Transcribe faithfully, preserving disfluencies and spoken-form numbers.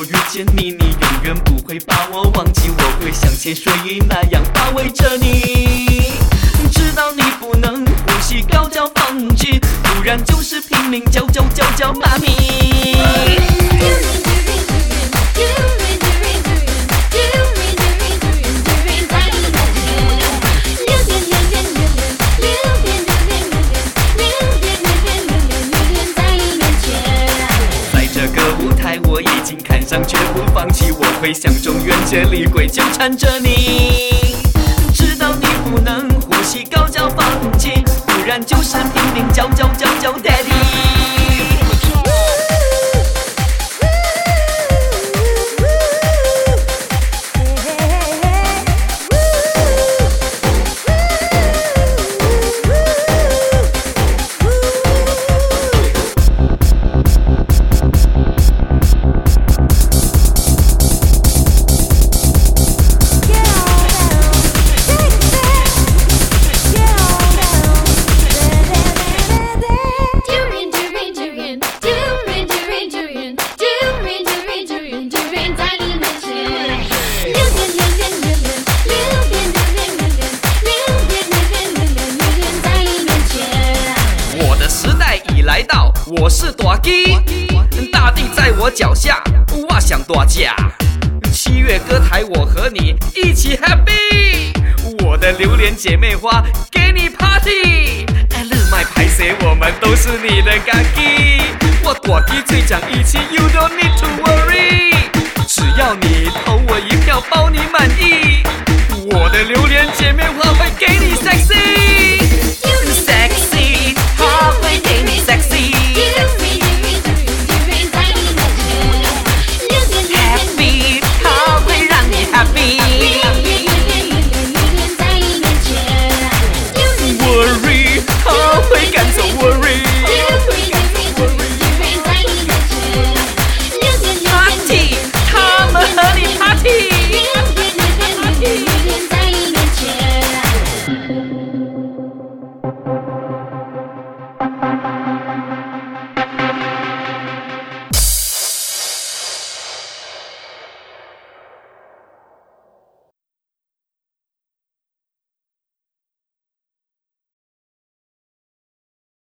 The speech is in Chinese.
遇见你，你永远不会把我忘记，我会像潜水鱼那样包围着你，直到你不能呼吸，高叫放弃，不然就是拼命叫叫叫叫妈咪。我已经看上，绝不放弃。我会像中原这厉鬼纠缠着你，直到你不能呼吸，高叫放弃，不然就是拼命叫叫叫叫 Daddy。来到，我是大鸡，大地在我脚下，我想大家。七月歌台，我和你一起 happy。我的榴莲姐妹花，给你 party。日麦拍谁，我们都是你的家鸡。我大鸡最讲义气 ，You don't need to worry。只要你投我一票，包你满意。